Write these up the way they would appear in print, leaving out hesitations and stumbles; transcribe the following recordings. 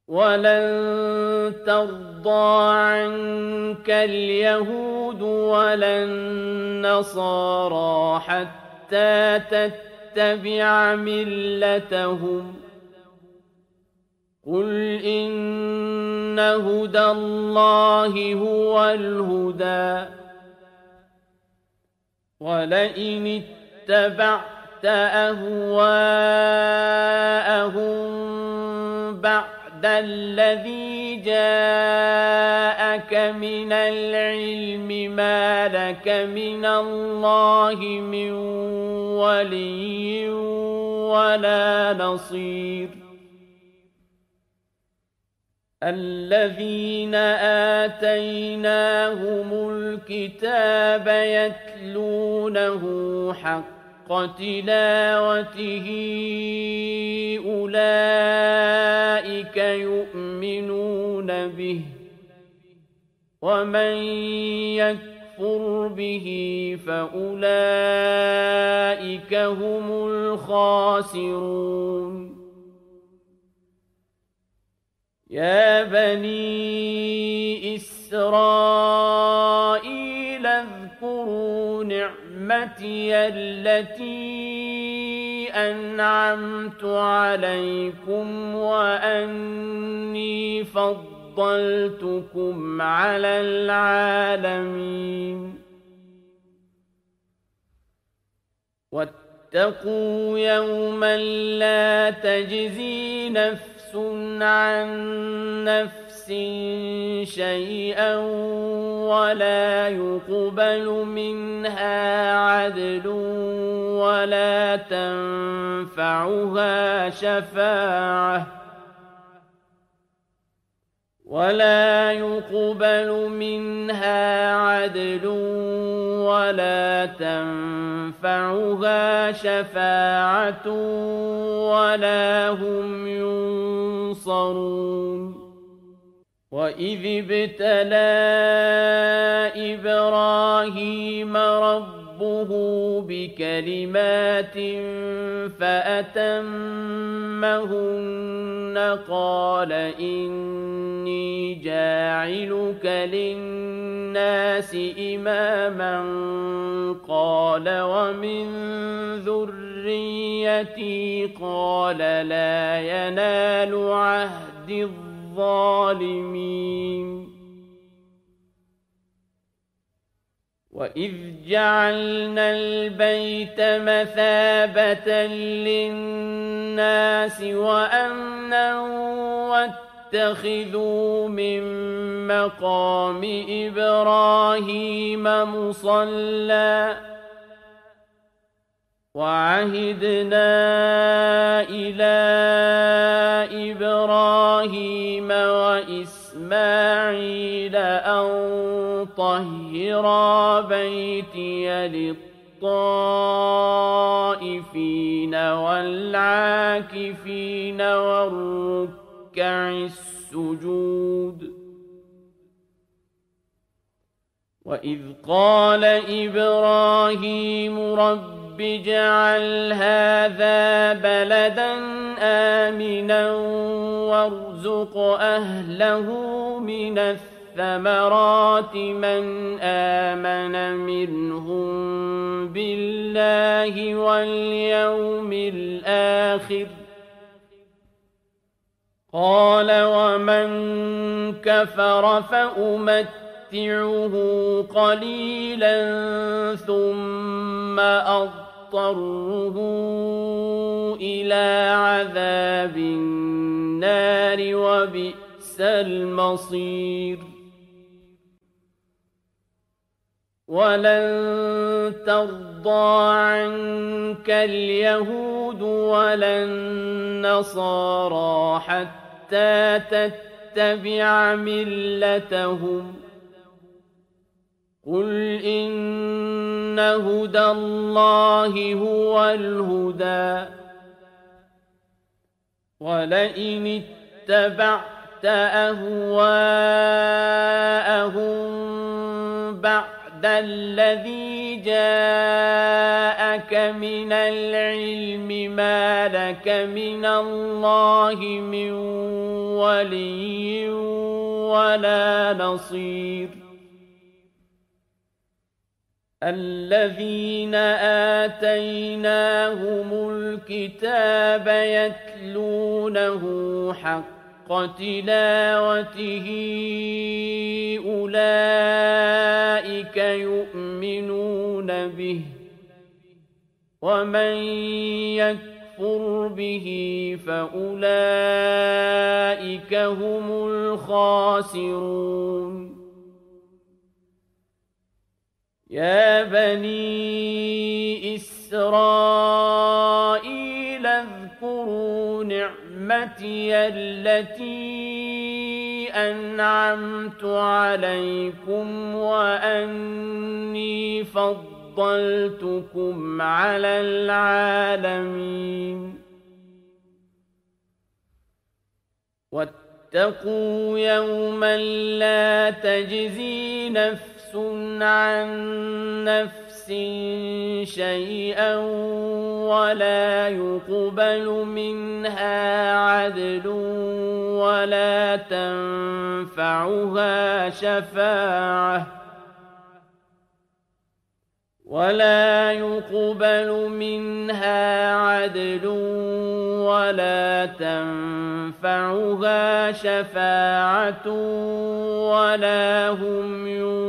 وَلَن تَرْضَىٰ عَنكَ الْيَهُودُ وَلَا النَّصَارَىٰ حَتَّىٰ تَتَّبِعَ مِلَّتَهُمْ ۗ قُلْ إِنَّ هُدَى اللَّهِ هُوَ الْهُدَىٰ ۗ وَلَئِنِ اتَّبَعْتَ أَهْوَاءَهُم بَعْدَ الَّذِي جَاءَكَ مِنَ الْعِلْمِ مَا لَكَ مِنَ اللَّهِ مِن وَلِيٍّ وَلَا نَصِيرٍ الَّذِينَ آتَيْنَاهُمُ الْكِتَابَ يَتْلُونَهُ حَقَّ تِلَاوَتِهِ أُولَٰئِكَ يُؤْمِنُونَ بِهِ ۗ وَمَن يَكْفُرْ بِهِ فَأُولَٰئِكَ هُمُ الْخَاسِرُونَ يَا بَنِي إِسْرَائِيلَ اذْكُرُوا نِعْمَتِيَ الَّتِي أَنْعَمْتُ عَلَيْكُمْ وَأَنِّي فَضَّلْتُكُمْ عَلَى الْعَالَمِينَ وَاتَّقُوا يَوْمًا لَّا تَجْزِي نَفْسٌ عَن نَّفْسٍ شَيْئًا وَلَا يُقْبَلُ منها عدل ولا تنفعها شفاعة ولا هم ينصرون وَإِذِ ابْتَلَىٰ إِبْرَاهِيمَ رَبُّهُ بِكَلِمَاتٍ فَأَتَمَّهُنَّ قَالَ إِنِّي جَاعِلُكَ لِلنَّاسِ إِمَامًا قَالَ وَمِن ذُرِّيَّتِي قَالَ لَا يَنَالُ عَهْدِ الظالمين وَإِذْ جَعَلْنَا الْبَيْتَ مَثَابَةً لِّلنَّاسِ وَأَمْنًا وَاتَّخِذُوا مِن مَّقَامِ إِبْرَاهِيمَ مُصَلًّى وَعَهِدْنَا إِلَىٰ إِبْرَاهِيمَ وَإِسْمَاعِيلَ أَن طَهِّرَا بَيْتِيَ لِلطَّائِفِينَ وَالْعَاكِفِينَ وَالرُّكَّعِ السُّجُودِ وَإِذْ قَالَ إِبْرَاهِيمُ رَبِّ اجْعَلْ هَٰذَا بَلَدًا آمِنًا وَارْزُقْ أَهْلَهُ مِنَ الثَّمَرَاتِ مَنْ آمَنَ مِنْهُم بِاللَّهِ وَالْيَوْمِ الْآخِرِ قَالَ وَمَن كَفَرَ فَأُمَتِّعُهُ قَلِيلًا ثُمَّ أَضْطَرُّهُ إِلَىٰ عَذَابِ النَّارِ وَبِئْسَ الْمَصِيرُ وَلَن تَرْضَىٰ عَنكَ الْيَهُودُ وَلَا النَّصَارَىٰ حَتَّىٰ تَتَّبِعَ مِلَّتَهُمْ ۗ قُلْ إِنَّ هُدَى اللَّهِ هُوَ الْهُدَىٰ ۗ وَلَئِنِ اتَّبَعْتَ أَهْوَاءَهُم بَعْدَ الذي جاءك من العلم ما لك من الله من ولي ولا نصير الذين آتيناهم الكتاب يتلونه حق تلاوته أولئك يؤمنون به ومن يكفر به فأولئك هم الخاسرون يا بني إسرائيل اذكروا نعمتي التي أنعمت عليكم وأني فضلتكم على العالمين واتقوا يوما لا تجزي نفس عن نفس شيئا ولا يقبل منها عدل ولا يقبل منها عدل ولا تنفعها شفاعة ولا هم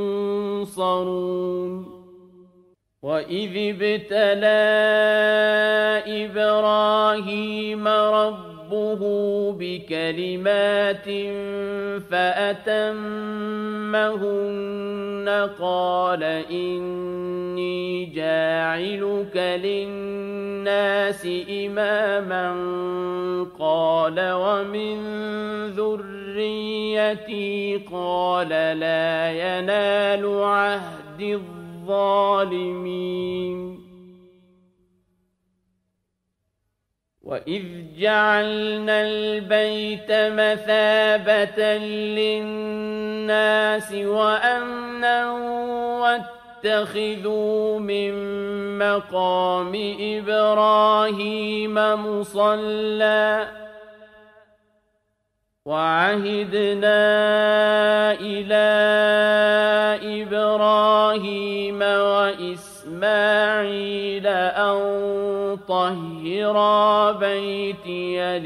ينصرون وإذ ابتلى إبراهيم ربه بكلمات فأتمهن قال إني جاعلك للناس إماما قال ومن ذريتي قال لا ينال عهد الظالمين وإذ جعلنا البيت مثابة للناس وأمنا واتخذوا من مقام إبراهيم مصلى وعهدنا إلى إبراهيم وإسماعيل أن طهرا بيتي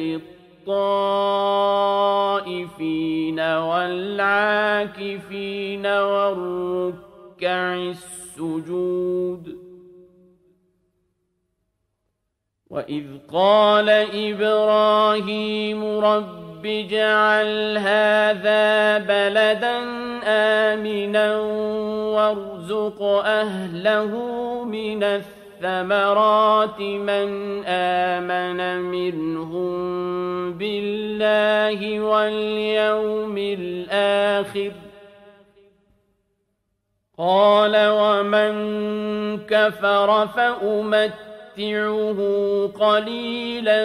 للطائفين والعاكفين والركع السجود وإذ قال إبراهيم رب اجعل هذا بلدا آمنا وارزق أهله من الثمرات من آمن منهم بالله واليوم الآخر قال ومن كفر فأمتعه قليلا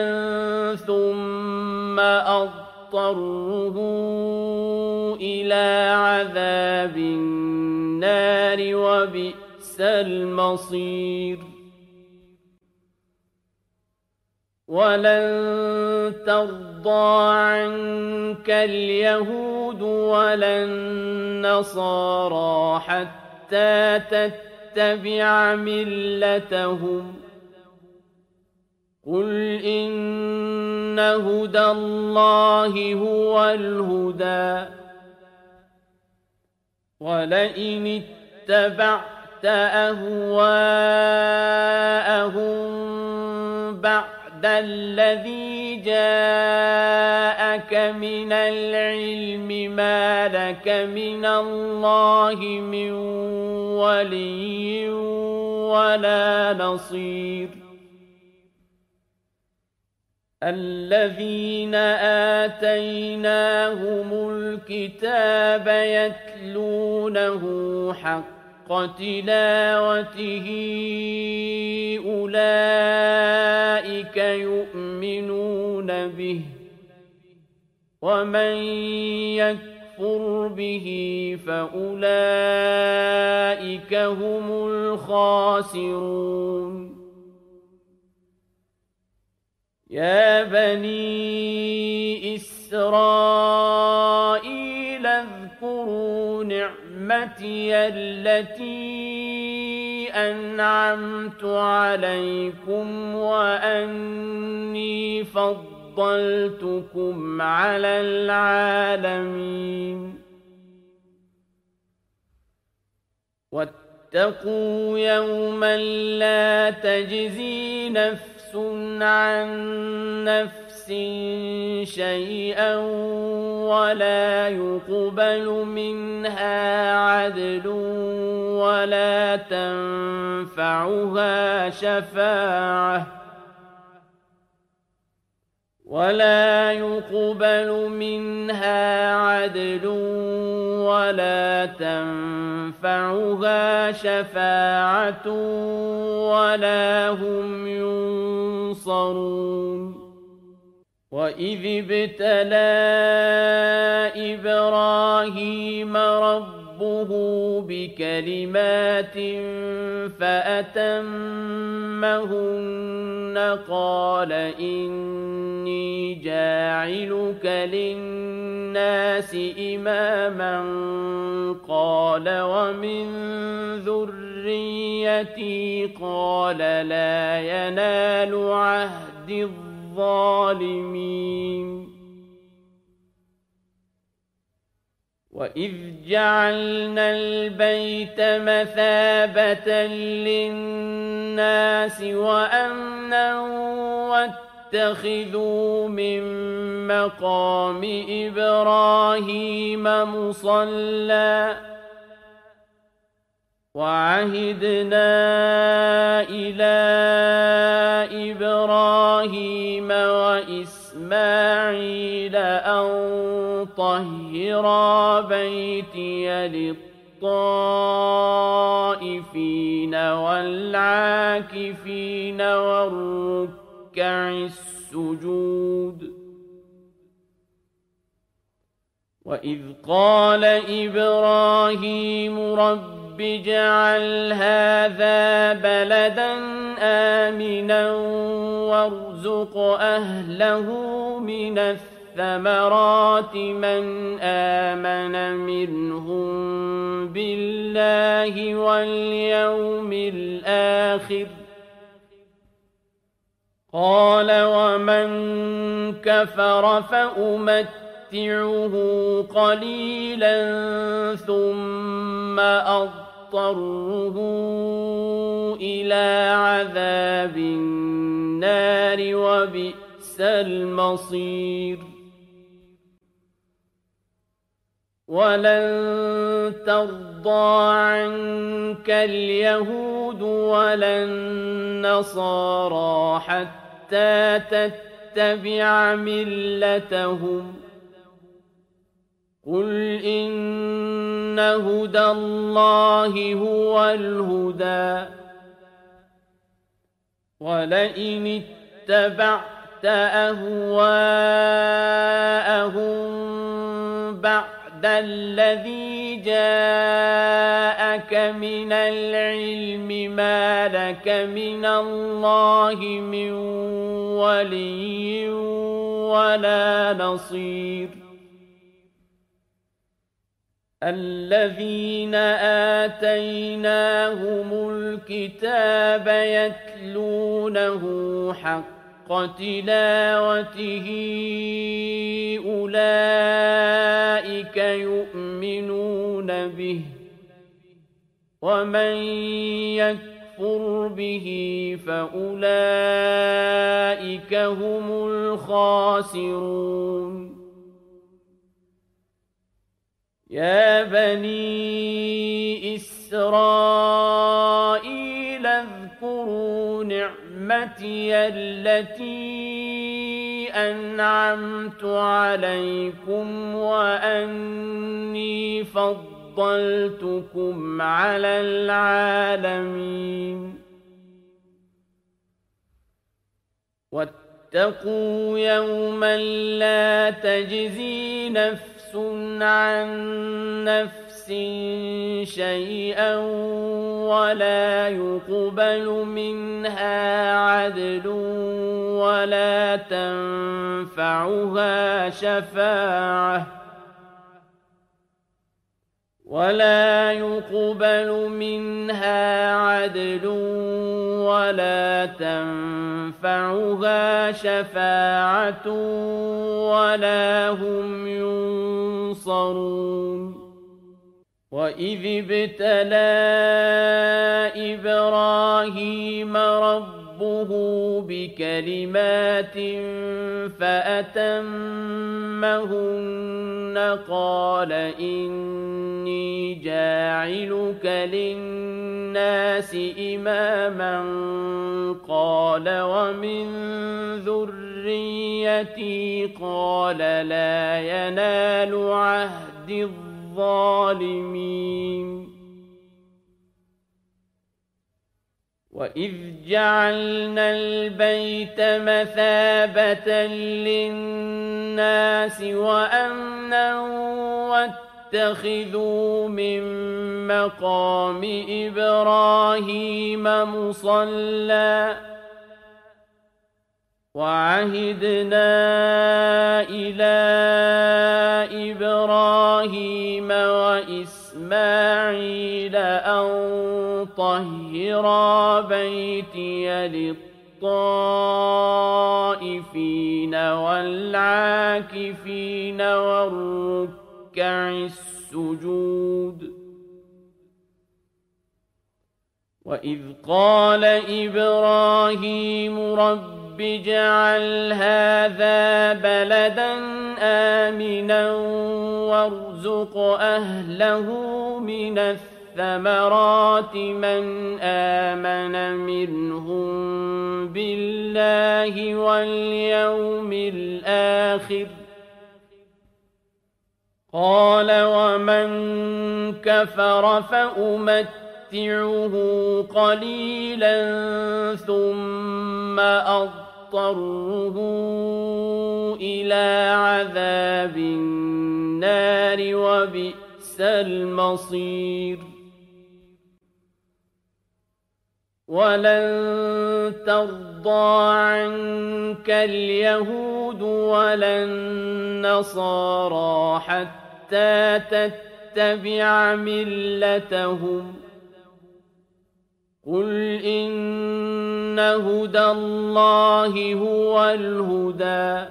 ثم أضطره إلى عذاب النار وبئس المصير ولن ترضى عنك اليهود ولا النصارى حتى تتبع ملتهم قل إن هدى الله هو الهدى ولئن اتبعت أهواءهم بعد الذي جاءك من العلم ما لك من الله من ولي ولا نصير الذين آتيناهم الكتاب يتلونه حق تلاوته أولئك يؤمنون به ومن يكفر به فأولئك هم الخاسرون يا بني إسرائيل اذكروا نعمتي التي أنعمت عليكم وأني فضلتكم على العالمين واتقوا يوما لا تجزي نفس عن نفس شيئا ولا يقبل منها عدل ولا يقبل منها عدل ولا تنفعها شفاعة ولا هم ينصرون وإذ ابتلى إبراهيم ربه بكلمات فأتمهن قال إني جاعلك للناس إماما قال ومن ذريتي قال لا ينال عهد الظالمين وإذ جعلنا البيت مثابة للناس وأمنا واتخذوا من مقام إبراهيم مصلى وعهدنا إلى إبراهيم وإسماعيل أن طهرا بيتي للطائفين والعاكفين والركع السجود وإذ قال إبراهيم رب اجعل هذا بلدا آمنا وارزق أهله من الثمرات من آمن منهم بالله واليوم الآخر قال ومن كفر فأمتعه قليلا ثم أضطره إلى عذاب النار وبئس المصير ولن ترضى عنك اليهود ولا النصارى حتى تتبع ملتهم قل إن هدى الله هو الهدى ولئن اتبعت أهواءهم بعد الذي جاءك من العلم ما لك من الله من ولي ولا نصير الذين آتيناهم الكتاب يتلونه حق تلاوته أولئك يؤمنون به ومن يكفر به فأولئك هم الخاسرون يا بني إسرائيل اذكروا نعمتي التي أنعمت عليكم وأني فضلتكم على العالمين واتقوا يوما لا تجزي نفس عن نفس شيئا ولا يقبل منها عدل ولا تنفعها شفاعة ولا هم ينصرون وإذ ابتلى إبراهيم ربه بكلمات فأتمهن قال إني جاعلك للناس إماما قال ومن ذريتي قال لا ينال عهد الظالمين وإذ جعلنا البيت مثابة للناس وأمنا واتخذوا من مقام إبراهيم مصلى وعهدنا إلى إبراهيم وإسماعيل أن طهرا بيتي للطائفين والعاكفين والركع السجود وإذ قال إبراهيم رب اجعل هذا بلدا آمنا وارزق أهله من الثمرات من آمن منهم بالله واليوم الآخر قال ومن كفر فأمتعه قليلا ثم أضطره إلى عذاب النار وبئس المصير ولن ترضى عنك اليهود ولا النصارى حتى تتبع ملتهم قل إن هدى الله هو الهدى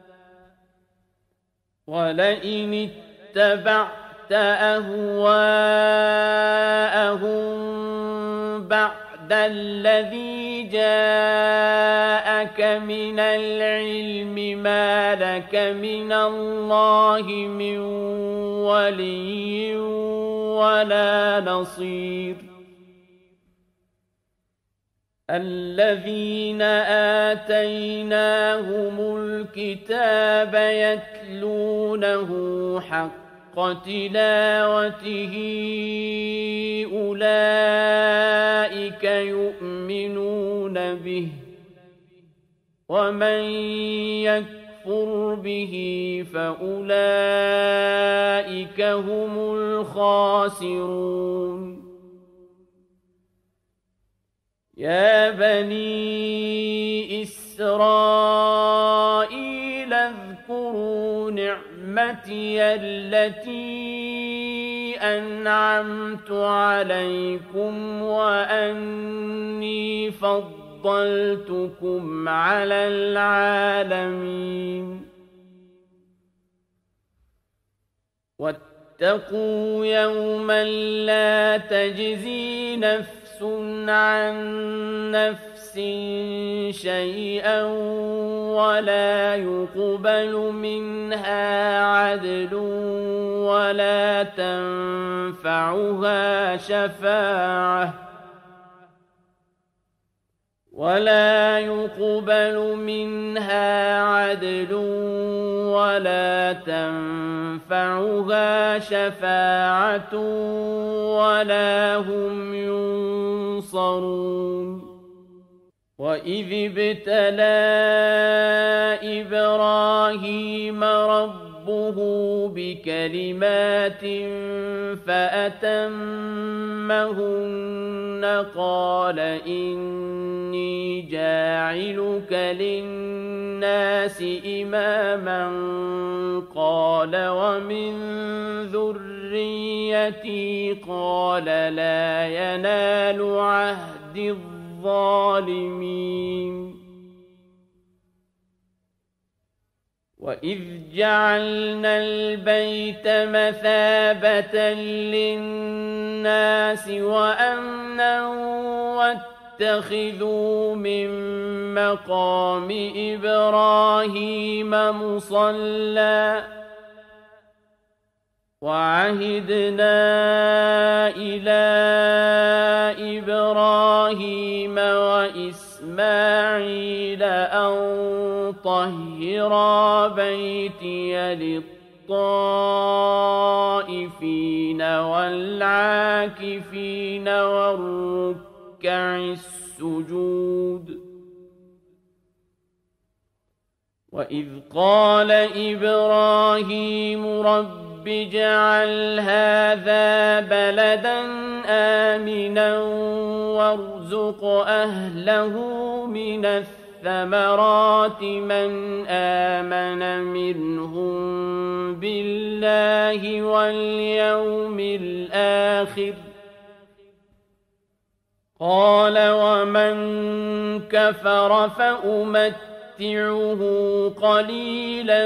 ولئن اتبعت أهواءهم بعد الذي جاءك من العلم ما لك من الله من ولي ولا نصير الذين آتيناهم الكتاب يتلونه حق تلاوته أولئك يؤمنون به ومن يكفر به فأولئك هم الخاسرون يا بني إسرائيل اذكروا نعمتي التي أنعمت عليكم وأني فضلتكم على العالمين واتقوا يوما لا تجزي نفس عن نفس شيئا ولا يقبل منها عدل ولا تنفعها شفاعة ولا هم ينصرون وإذ ابتلى إبراهيم ربه بكلمات فأتمهن قال إني جاعلك للناس إماما قال ومن ذريتي قال لا ينال عهد الظالمين وإذ جعلنا البيت مثابة للناس وأمنا واتخذوا من مقام إبراهيم مصلى وعهدنا إلى إبراهيم وإسماعيل أن طهرا بيتي للطائفين والعاكفين والركع السجود وإذ قال إبراهيم رب اجعل هذا بلدا آمنا وارزق أهله من الثمرات من آمن منهم بالله واليوم الآخر قال ومن كفر فأمتعه قليلا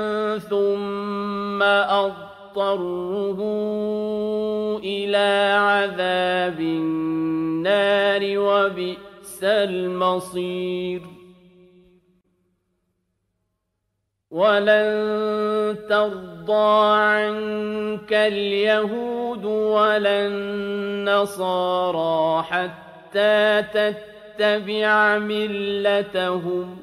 ثم أضطره إلى عذاب النار وبئس المصير ولن ترضى عنك اليهود ولا النصارى حتى تتبع ملتهم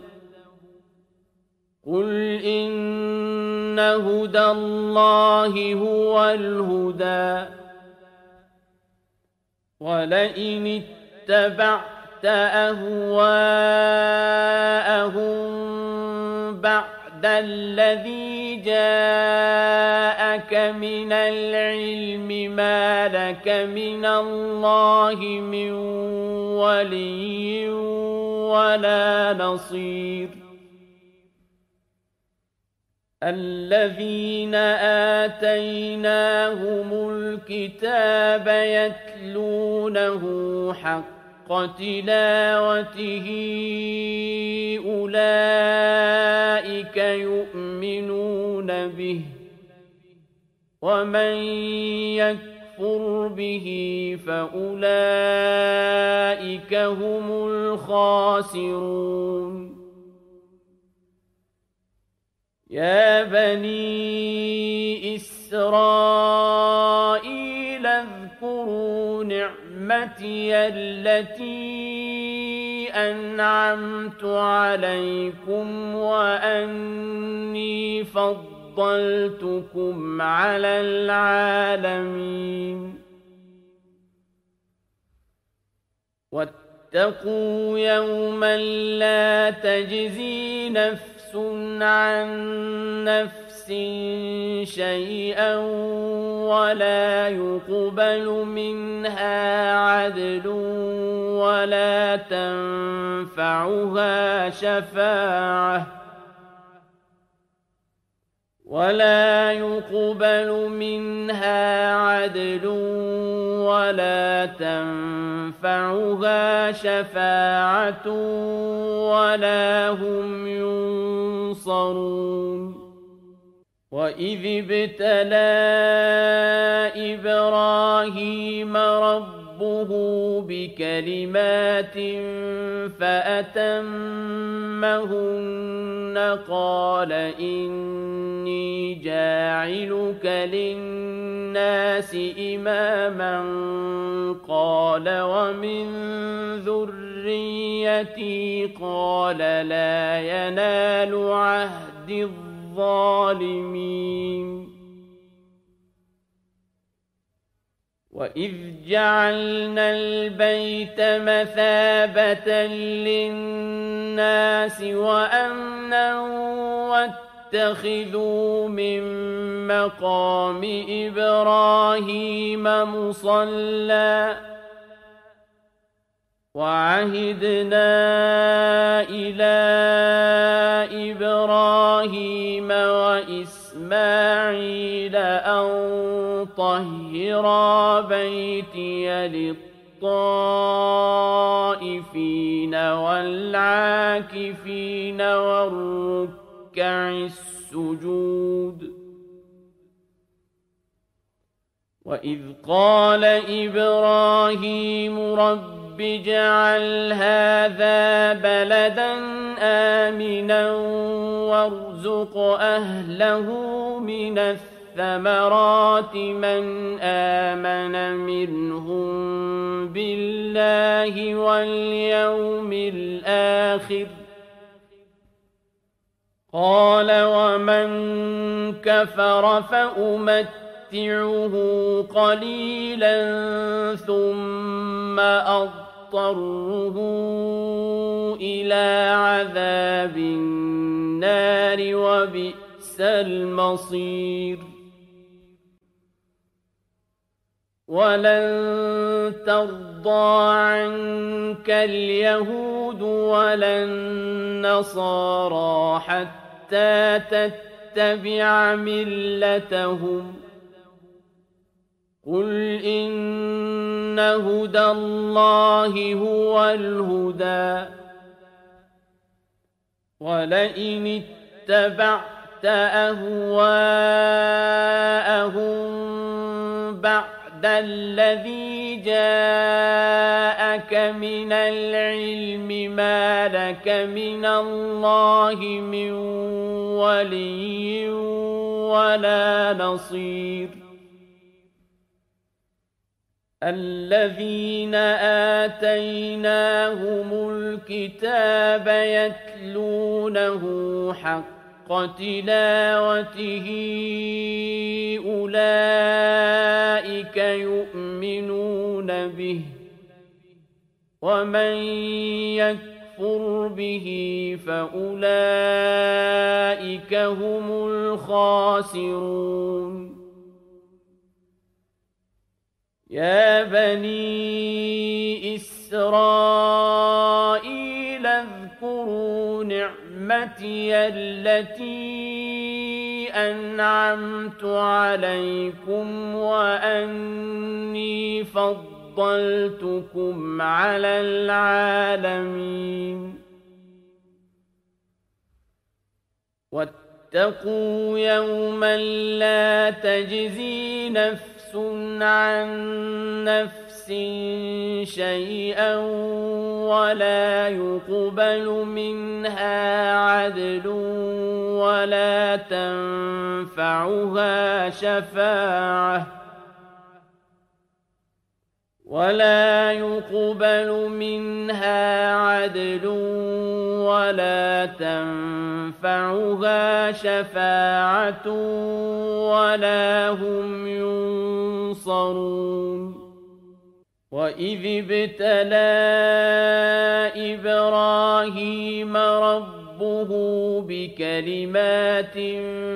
قل إن هدى الله هو الهدى ولئن اتبعت أهواءهم بعد الذي جاءك من العلم ما لك من الله من ولي ولا نصير الذين آتيناهم الكتاب يتلونه حق تلاوته أولئك يؤمنون به ومن يكفر به فأولئك هم الخاسرون يا بني إسرائيل اذكروا نعمتي التي أنعمت عليكم وأني فضلتكم على العالمين واتقوا يوما لا تجزي نفس عن نفس شيئا ولا يقبل منها عدل ولا تنفعها شفاعة ولا هم ينصرون وإذ ابتلى إبراهيم ربه بكلمات فأتمهن قال إني جاعلك للناس إماما قال ومن ذريتي قال لا ينال عهد الظالمين وإذ جعلنا البيت مثابة للناس وأمنا واتخذوا من مقام إبراهيم مصلى وعهدنا إلى إبراهيم وإسماعيل أن طهرا بيتي للطائفين والعاكفين والركع السجود وإذ قال إبراهيم رب اجعل هذا بلدا آمنا وارزق أهله من الثمرات من آمن منهم بالله واليوم الآخر قال ومن كفر فأمتعه قليلا ثم أضطره إلى عذاب النار وبئس المصير ولن ترضى عنك اليهود ولا النصارى حتى تتبع ملتهم قل إن هدى الله هو الهدى ولئن اتبعت أهواءهم بعد الذي جاءك من العلم ما لك من الله من ولي ولا نصير الذين آتيناهم الكتاب يتلونه حق تلاوته أولئك يؤمنون به ومن يكفر به فأولئك هم الخاسرون يا بني إسرائيل اذكروا نعمتي التي أنعمت عليكم وأني فضلتكم على العالمين واتقوا يوما لا تجزي نفس عن نفس شيئا ولا يقبل منها عدل ولا تنفعها شفاعة ولا هم ينصرون وإذ ابتلى إبراهيم ربه بكلمات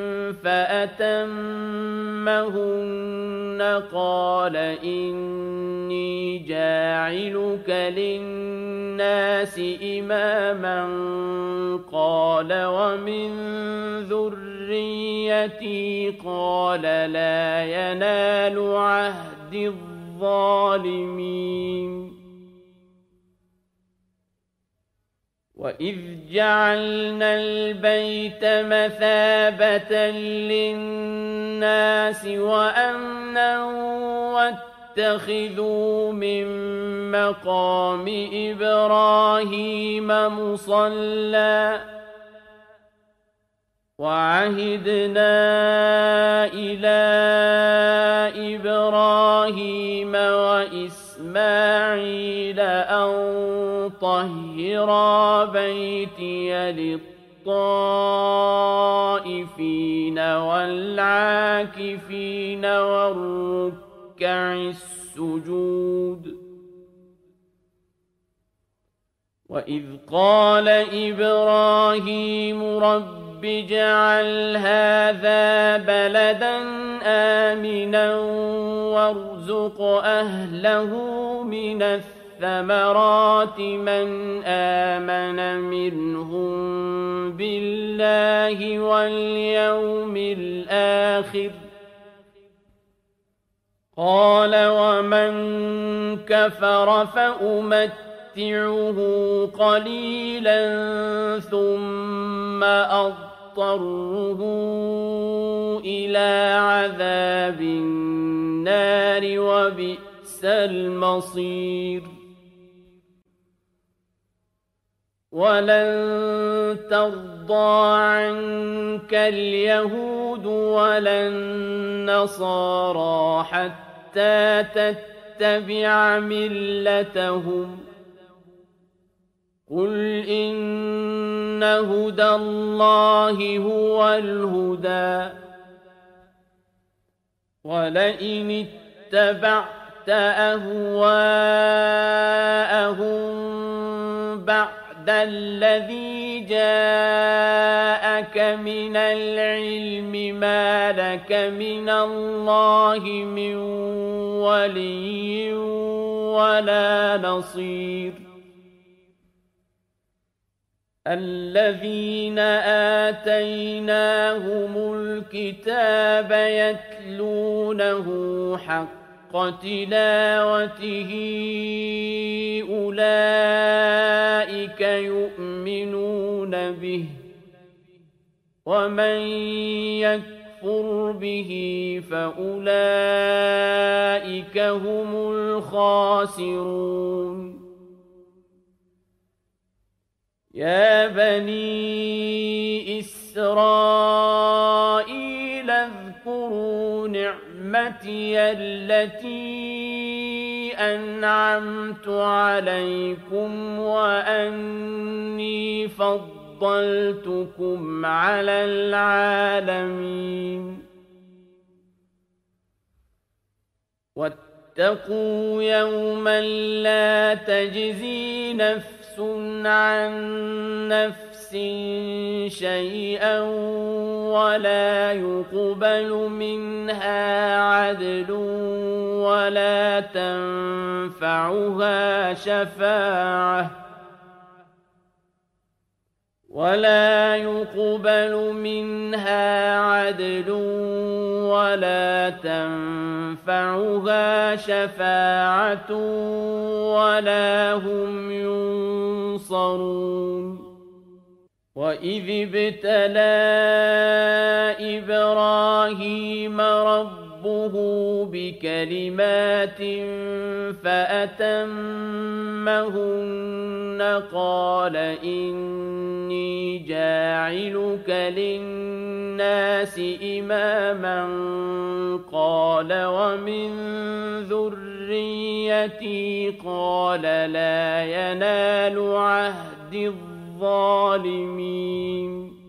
فأتمهن قال إني جاعلك للناس إماما قال ومن ذريتي قال لا ينال عهد الظالمين وإذ جعلنا البيت مثابة للناس وأمنا واتخذوا من مقام إبراهيم مصلى وعهدنا إلى إبراهيم وإسماعيل أن طهرا بيتي للطائفين والعاكفين والركع السجود السجود وإذ قال إبراهيم رب اجعل هذا بلدا آمنا وارزق أهله من الثمرات من آمن منهم بالله واليوم الآخر قال ومن كفر فأمتعه قليلا ثم أضطره إلى عذاب النار وبئس المصير ولن ترضى عنك اليهود ولا النصارى حتى تتبع ملتهم قل إن هدى الله هو الهدى ولئن اتبعت أهواءهم بعد الذي جاءك من العلم ما لك من الله من ولي ولا نصير الذين آتيناهم الكتاب يتلونه حق تلاوته أولئك يؤمنون به ومن يكفر به فأولئك هم الخاسرون يا بني إسرائيل اذكروا نعمتي التي أنعمت عليكم وأني فضلتكم على العالمين واتقوا يوما لا تجزي نفس عن نفس شيئا ولا يقبل منها عدل ولا تنفعها شفاعة ولا هم ينصرون وإذ ابتلى إبراهيم ربه بكلمات فأتمهن قال إني جاعلك للناس إماما قال ومن ذريتي قال لا ينال عهد الظالمين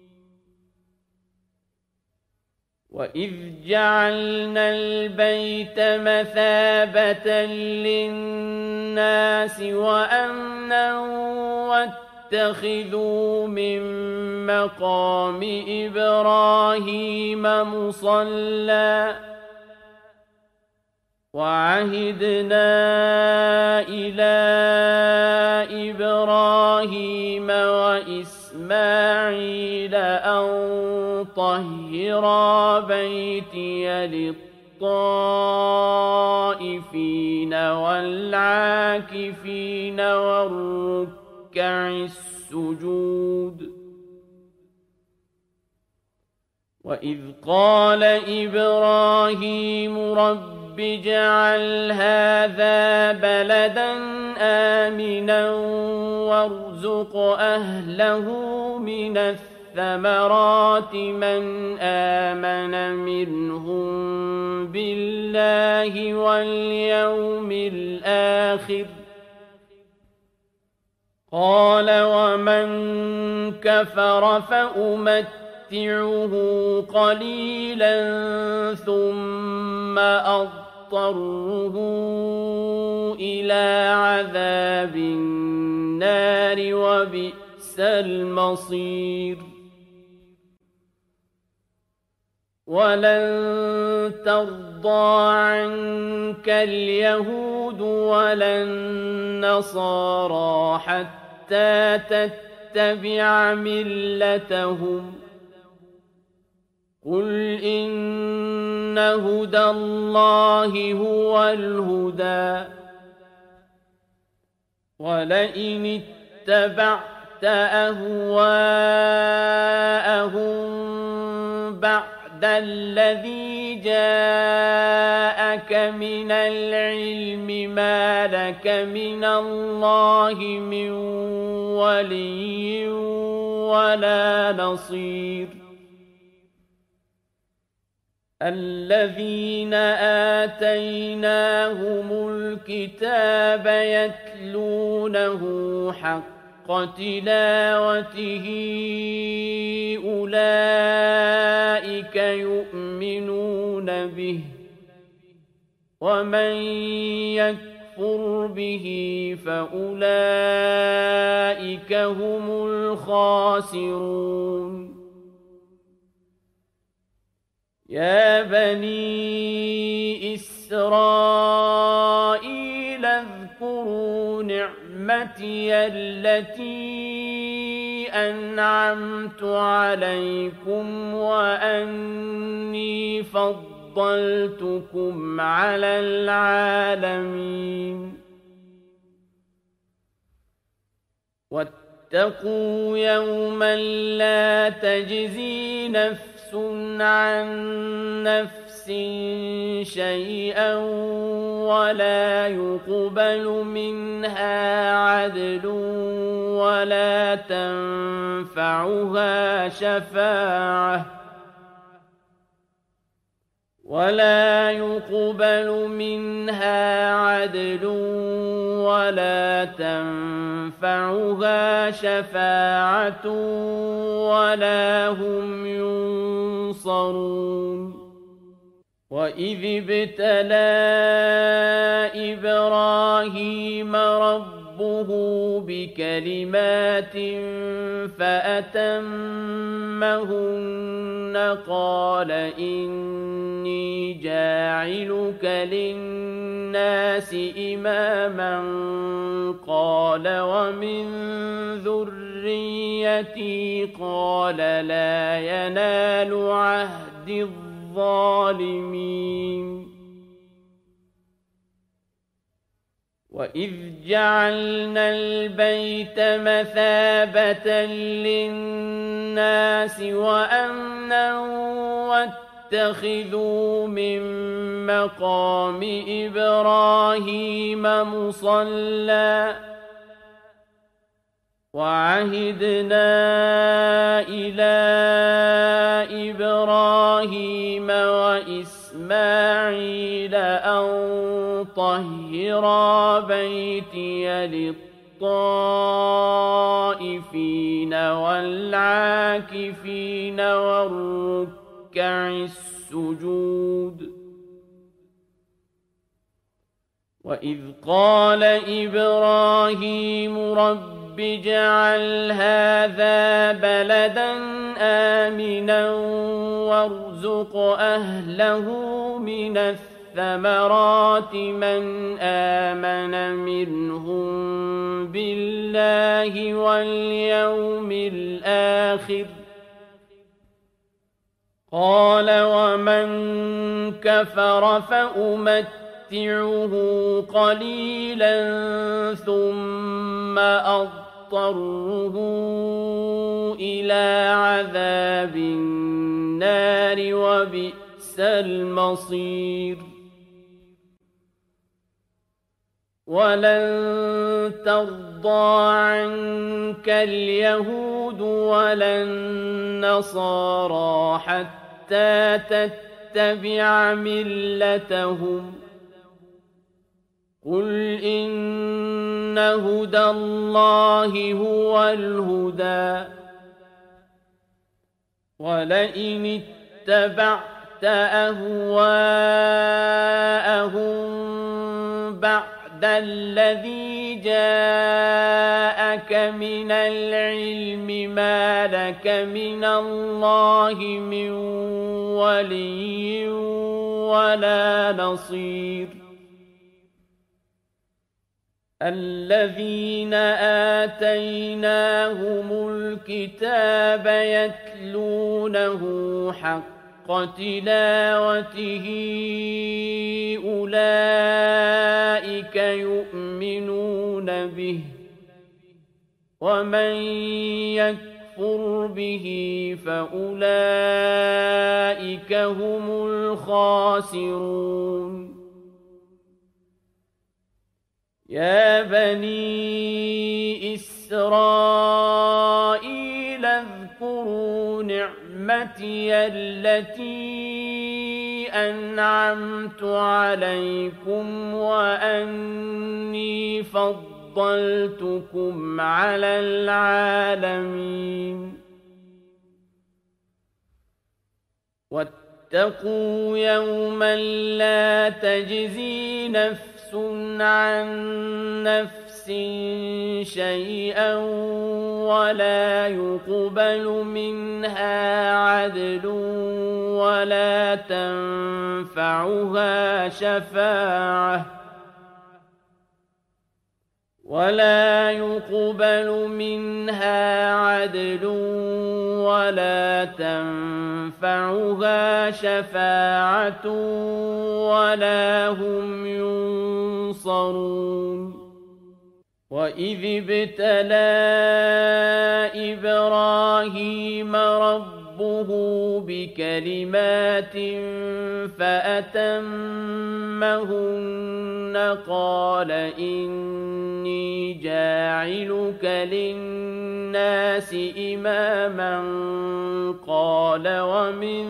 وإذ جعلنا البيت مثابة للناس وأمنا واتخذوا من مقام إبراهيم مصلى وعهدنا إلى إبراهيم وإسماعيل أن طهرا بيتي للطائفين والعاكفين والركع السجود وإذ قال إبراهيم رب اجعل هذا بلدا آمنا وارزق أهله من الثمرات من آمن منهم بالله واليوم الآخر قال ومن كفر فأمتعه قليلا ثم أضطره إلى عذاب النار وبئس المصير ولن ترضى عنك اليهود ولا النصارى حتى تتبع ملتهم قل إن هدى الله هو الهدى ولئن اتبعت أهواءهم بعد الذي جاءك من العلم ما لك من الله من ولي ولا نصير الذين آتيناهم الكتاب يتلونه حق تلاوته أولئك يؤمنون به ومن يكفر به فأولئك هم الخاسرون يا بني إسرائيل اذكروا نعمتي التي أنعمت عليكم وأني فضلتكم على العالمين واتقوا يوما لا تجزي نفس عن نفس شيئا ولا يقبل منها عدل ولا تنفعها شفاعة ولا هم ينصرون وإذ ابتلى إبراهيم ربه بكلمات فأتمهن قال إني جاعلك للناس إماما قال ومن ذريتي قال لا ينال عهد الظالمين وإذ جعلنا البيت مثابة للناس وأمنا واتخذوا من مقام إبراهيم مصلى وعهدنا إلى إبراهيم وإسماعيل أن طهرا بيتي للطائفين والعاكفين والركع السجود وإذ قال إبراهيم رب اجعل هذا بلدا آمنا وارزق أهله من الثمرات من آمن منهم بالله واليوم الآخر قال ومن كفر فأمتعه قليلا ثم أضطره إلى عذاب النار وبئس المصير ولن ترضى عنك اليهود ولا النصارى حتى تتبع ملتهم قل إن هدى الله هو الهدى ولئن اتبعت أهواءهم بعد الذي جاءك من العلم ما لك من الله من ولي ولا نصير الذين آتيناهم الكتاب يتلونه حق تلاوته أولئك يؤمنون به ومن يكفر به فأولئك هم الخاسرون يا بني إسرائيل اذكروا نعمتي التي أنعمت عليكم وأني فضلتكم على العالمين واتقوا يوما لا تجزي نفس عن نفس شيئا ولا يقبل منها عدل ولا تنفعها شفاعة ولا هم ينصرون وإذ ابتلى إبراهيم ربه بكلمات فأتمهن قال إني جاعلك للناس إماما قال ومن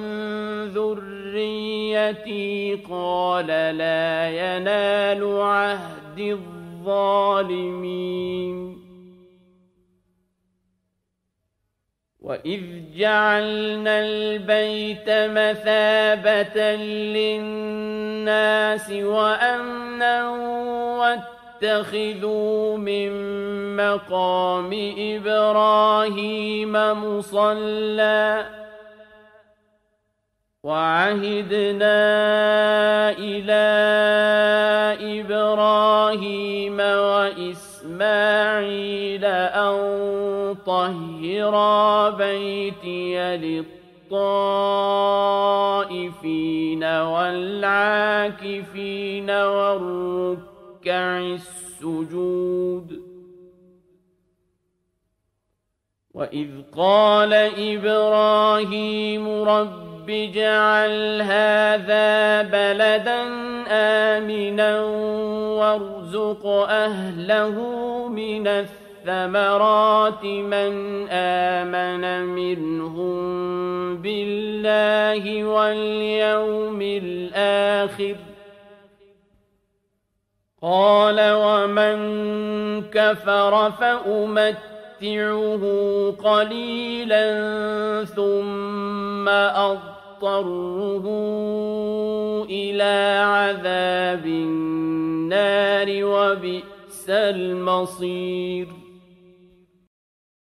ذريتي قال لا ينال عهد الظالمين وإذ جعلنا البيت مثابة للناس وأمنا واتخذوا من مقام إبراهيم مصلى وعهدنا إلى إبراهيم وإسماعيل أن طهرا بيتي للطائفين والعاكفين والركع السجود وإذ قال إبراهيم رب اجعل هذا بلدا آمنا وارزق أهله من الثمرات من آمن منهم بالله واليوم الآخر قال ومن كفر فأمتعه قليلا ثم أضطره إلى عذاب النار وبئس المصير